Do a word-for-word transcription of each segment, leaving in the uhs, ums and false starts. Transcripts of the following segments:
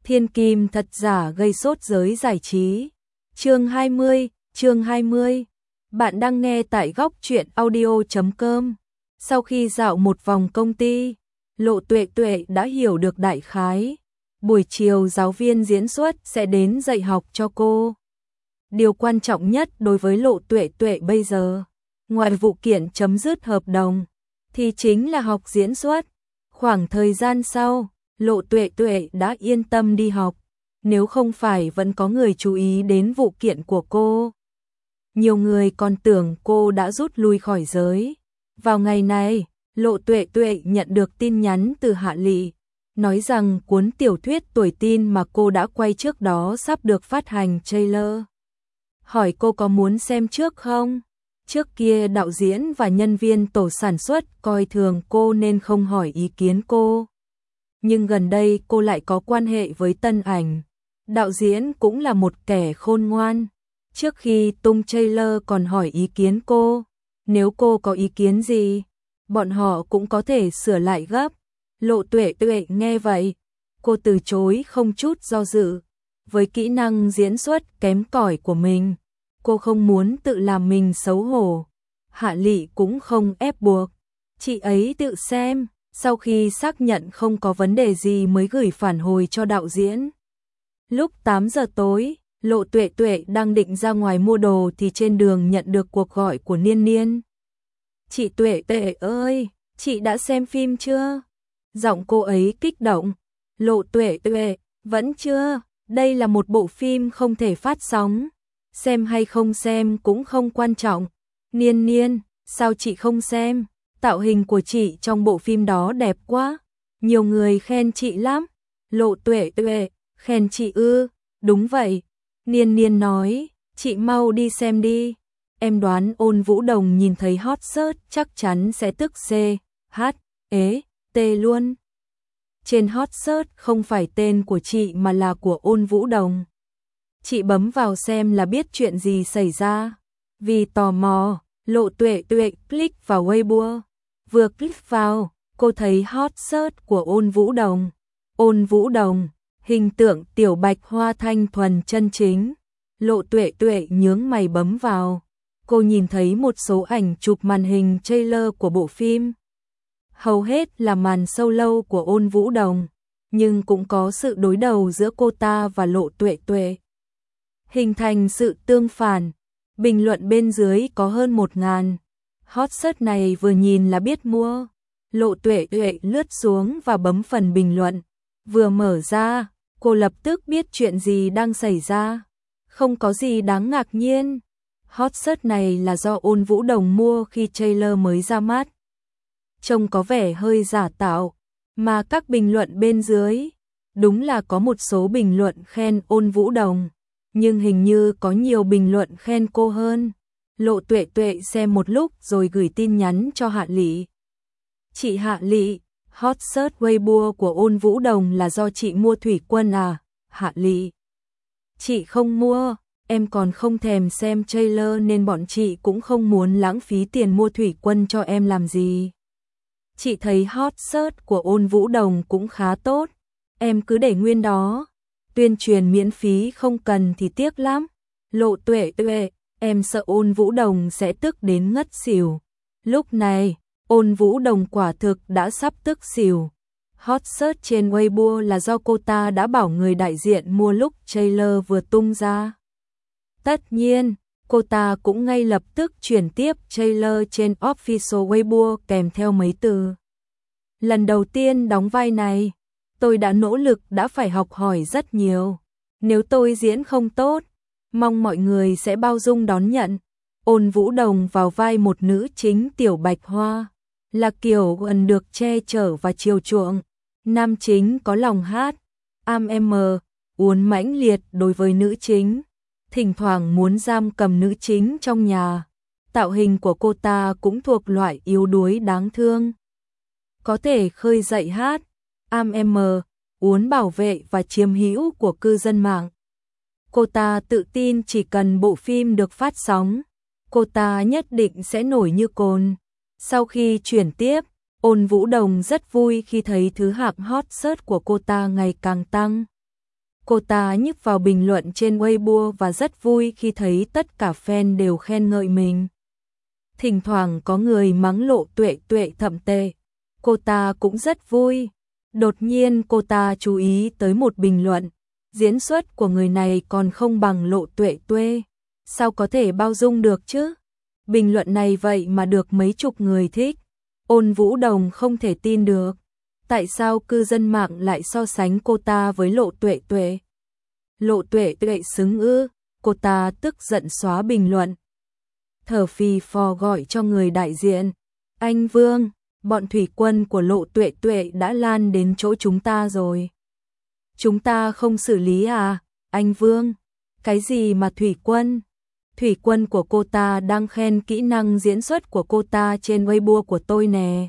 Thiên kim thật giả gây sốt giới giải trí. Chương hai mươi, chương hai mươi. Bạn đang nghe tại góc truyện audio chấm com. Sau khi dạo một vòng công ty, Lộ Tuệ Tuệ đã hiểu được đại khái. Buổi chiều giáo viên diễn xuất sẽ đến dạy học cho cô. Điều quan trọng nhất đối với Lộ Tuệ Tuệ bây giờ, ngoài vụ kiện chấm dứt hợp đồng, thì chính là học diễn xuất. Khoảng thời gian sau, Lộ Tuệ Tuệ đã yên tâm đi học, nếu không phải vẫn có người chú ý đến vụ kiện của cô. Nhiều người còn tưởng cô đã rút lui khỏi giới. Vào ngày này, Lộ Tuệ Tuệ nhận được tin nhắn từ Hạ Lị, nói rằng cuốn tiểu thuyết tuổi teen mà cô đã quay trước đó sắp được phát hành trailer. Hỏi cô có muốn xem trước không? Trước kia đạo diễn và nhân viên tổ sản xuất coi thường cô nên không hỏi ý kiến cô. Nhưng gần đây cô lại có quan hệ với Tân Ảnh. Đạo diễn cũng là một kẻ khôn ngoan. Trước khi tung trailer còn hỏi ý kiến cô. Nếu cô có ý kiến gì, bọn họ cũng có thể sửa lại gấp. Lộ Tuệ Tuệ nghe vậy, cô từ chối không chút do dự. Với kỹ năng diễn xuất kém cỏi của mình, cô không muốn tự làm mình xấu hổ. Hạ Lị cũng không ép buộc, chị ấy tự xem, sau khi xác nhận không có vấn đề gì mới gửi phản hồi cho đạo diễn. Lúc tám giờ tối, Lộ Tuệ Tuệ đang định ra ngoài mua đồ thì trên đường nhận được cuộc gọi của Niên Niên. Chị Tuệ Tuệ ơi, chị đã xem phim chưa? Giọng cô ấy kích động. Lộ Tuệ Tuệ, vẫn chưa, đây là một bộ phim không thể phát sóng. Xem hay không xem cũng không quan trọng. Niên Niên, sao chị không xem? Tạo hình của chị trong bộ phim đó đẹp quá. Nhiều người khen chị lắm. Lộ Tuệ Tuệ, khen chị ư? Đúng vậy. Niên Niên nói, chị mau đi xem đi. Em đoán Ôn Vũ Đồng nhìn thấy hot search chắc chắn sẽ tức C, H, E, T luôn. Trên hot search không phải tên của chị mà là của Ôn Vũ Đồng. Chị bấm vào xem là biết chuyện gì xảy ra. Vì tò mò, Lộ Tuệ Tuệ click vào Weibo. Vừa click vào, cô thấy hot search của Ôn Vũ Đồng. Ôn Vũ Đồng, hình tượng tiểu bạch hoa thanh thuần chân chính. Lộ Tuệ Tuệ nhướng mày bấm vào. Cô nhìn thấy một số ảnh chụp màn hình trailer của bộ phim. Hầu hết là màn solo của Ôn Vũ Đồng, nhưng cũng có sự đối đầu giữa cô ta và Lộ Tuệ Tuệ, hình thành sự tương phản. Bình luận bên dưới có hơn một ngàn. Hot search này vừa nhìn là biết mua. Lộ Tuệ Tuệ lướt xuống và bấm phần bình luận. Vừa mở ra, cô lập tức biết chuyện gì đang xảy ra. Không có gì đáng ngạc nhiên. Hot search này là do Ôn Vũ Đồng mua khi trailer mới ra mắt. Trông có vẻ hơi giả tạo, mà các bình luận bên dưới, đúng là có một số bình luận khen Ôn Vũ Đồng, nhưng hình như có nhiều bình luận khen cô hơn. Lộ Tuệ Tuệ xem một lúc rồi gửi tin nhắn cho Hạ Lị. Chị Hạ Lị, hot search Weibo của Ôn Vũ Đồng là do chị mua thủy quân à? Hạ Lị, chị không mua, em còn không thèm xem trailer nên bọn chị cũng không muốn lãng phí tiền mua thủy quân cho em làm gì. Chị thấy hot search của Ôn Vũ Đồng cũng khá tốt, em cứ để nguyên đó. Tuyên truyền miễn phí không cần thì tiếc lắm. Lộ Tuệ Tuệ, em sợ Ôn Vũ Đồng sẽ tức đến ngất xỉu. Lúc này, Ôn Vũ Đồng quả thực đã sắp tức xỉu. Hot search trên Weibo là do cô ta đã bảo người đại diện mua lúc trailer vừa tung ra. Tất nhiên, cô ta cũng ngay lập tức chuyển tiếp trailer trên official Weibo kèm theo mấy từ. Lần đầu tiên đóng vai này, tôi đã nỗ lực đã phải học hỏi rất nhiều. Nếu tôi diễn không tốt, mong mọi người sẽ bao dung đón nhận. Ôn Vũ Đồng vào vai một nữ chính tiểu bạch hoa, là kiểu gần được che chở và chiều chuộng. Nam chính có lòng hát, am em, uốn mãnh liệt đối với nữ chính, thỉnh thoảng muốn giam cầm nữ chính trong nhà. Tạo hình của cô ta cũng thuộc loại yếu đuối đáng thương. Có thể khơi dậy hát, am em, uốn bảo vệ và chiếm hữu của cư dân mạng. Cô ta tự tin chỉ cần bộ phim được phát sóng, cô ta nhất định sẽ nổi như cồn. Sau khi chuyển tiếp, Ôn Vũ Đồng rất vui khi thấy thứ hạng hot search của cô ta ngày càng tăng. Cô ta nhấp vào bình luận trên Weibo và rất vui khi thấy tất cả fan đều khen ngợi mình. Thỉnh thoảng có người mắng Lộ Tuệ Tuệ thậm tệ. Cô ta cũng rất vui. Đột nhiên cô ta chú ý tới một bình luận. Diễn xuất của người này còn không bằng Lộ Tuệ Tuệ. Sao có thể bao dung được chứ? Bình luận này vậy mà được mấy chục người thích. Ôn Vũ Đồng không thể tin được. Tại sao cư dân mạng lại so sánh cô ta với Lộ Tuệ Tuệ? Lộ Tuệ Tuệ xứng ư? Cô ta tức giận xóa bình luận. Thở phì phò gọi cho người đại diện. Anh Vương, bọn thủy quân của Lộ Tuệ Tuệ đã lan đến chỗ chúng ta rồi. Chúng ta không xử lý à? Anh Vương, cái gì mà thủy quân? Thủy quân của cô ta đang khen kỹ năng diễn xuất của cô ta trên Weibo của tôi nè.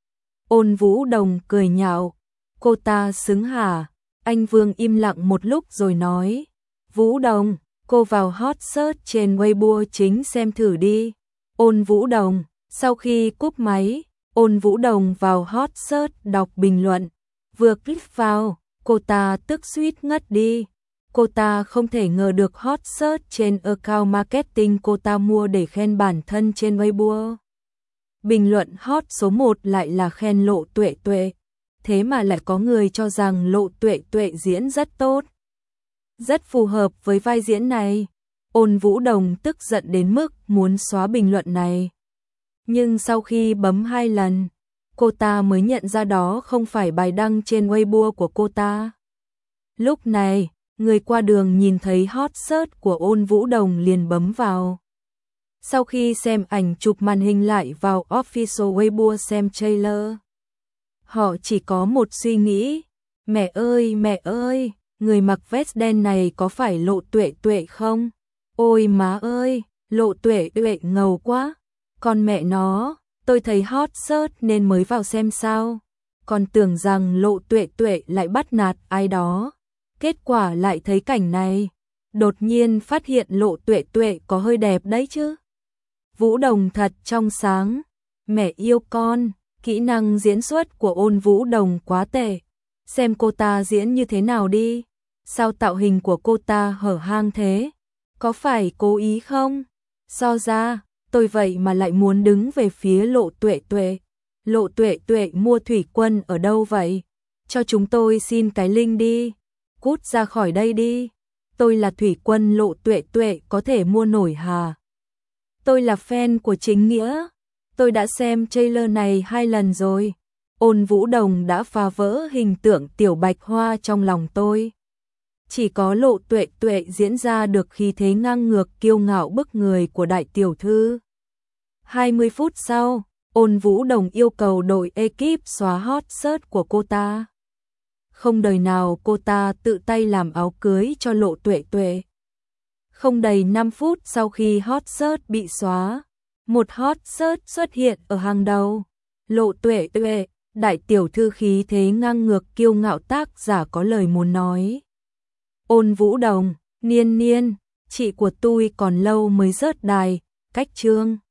Ôn Vũ Đồng cười nhạo. Cô ta xứng hả? Anh Vương im lặng một lúc rồi nói. Vũ Đồng, cô vào hot search trên Weibo chính xem thử đi. Ôn Vũ Đồng, sau khi cúp máy, Ôn Vũ Đồng vào hot search đọc bình luận. Vừa click vào, cô ta tức suýt ngất đi. Cô ta không thể ngờ được hot search trên account marketing cô ta mua để khen bản thân trên Weibo. Bình luận hot số một lại là khen Lộ Tuệ Tuệ. Thế mà lại có người cho rằng Lộ Tuệ Tuệ diễn rất tốt. Rất phù hợp với vai diễn này. Ôn Vũ Đồng tức giận đến mức muốn xóa bình luận này. Nhưng sau khi bấm hai lần, cô ta mới nhận ra đó không phải bài đăng trên Weibo của cô ta. Lúc này, người qua đường nhìn thấy hot search của Ôn Vũ Đồng liền bấm vào. Sau khi xem ảnh chụp màn hình lại vào official Weibo xem trailer, họ chỉ có một suy nghĩ. Mẹ ơi, mẹ ơi, người mặc vest đen này có phải Lộ Tuệ Tuệ không? Ôi má ơi, Lộ Tuệ Tuệ ngầu quá. Con mẹ nó, tôi thấy hot search nên mới vào xem sao. Còn tưởng rằng Lộ Tuệ Tuệ lại bắt nạt ai đó. Kết quả lại thấy cảnh này. Đột nhiên phát hiện Lộ Tuệ Tuệ có hơi đẹp đấy chứ. Vũ Đồng thật trong sáng. Mẹ yêu con, kỹ năng diễn xuất của Ôn Vũ Đồng quá tệ. Xem cô ta diễn như thế nào đi. Sao tạo hình của cô ta hở hang thế? Có phải cố ý không? So ra, tôi vậy mà lại muốn đứng về phía Lộ Tuệ Tuệ. Lộ Tuệ Tuệ mua thủy quân ở đâu vậy? Cho chúng tôi xin cái link đi. Cút ra khỏi đây đi. Tôi là thủy quân Lộ Tuệ Tuệ có thể mua nổi hả? Tôi là fan của Chính Nghĩa. Tôi đã xem trailer này hai lần rồi. Ôn Vũ Đồng đã phá vỡ hình tượng tiểu bạch hoa trong lòng tôi. Chỉ có Lộ Tuệ Tuệ diễn ra được khí thế ngang ngược kiêu ngạo bức người của đại tiểu thư. hai mươi phút sau, Ôn Vũ Đồng yêu cầu đội ekip xóa hot search của cô ta. Không đời nào cô ta tự tay làm áo cưới cho Lộ Tuệ Tuệ. Không đầy năm phút sau khi hot search bị xóa, một hot search xuất hiện ở hàng đầu. Lộ Tuệ Tuệ, đại tiểu thư khí thế ngang ngược kiêu ngạo tác giả có lời muốn nói. Ôn Vũ Đồng, Niên Niên, chị của tôi còn lâu mới rớt đài, cách chương.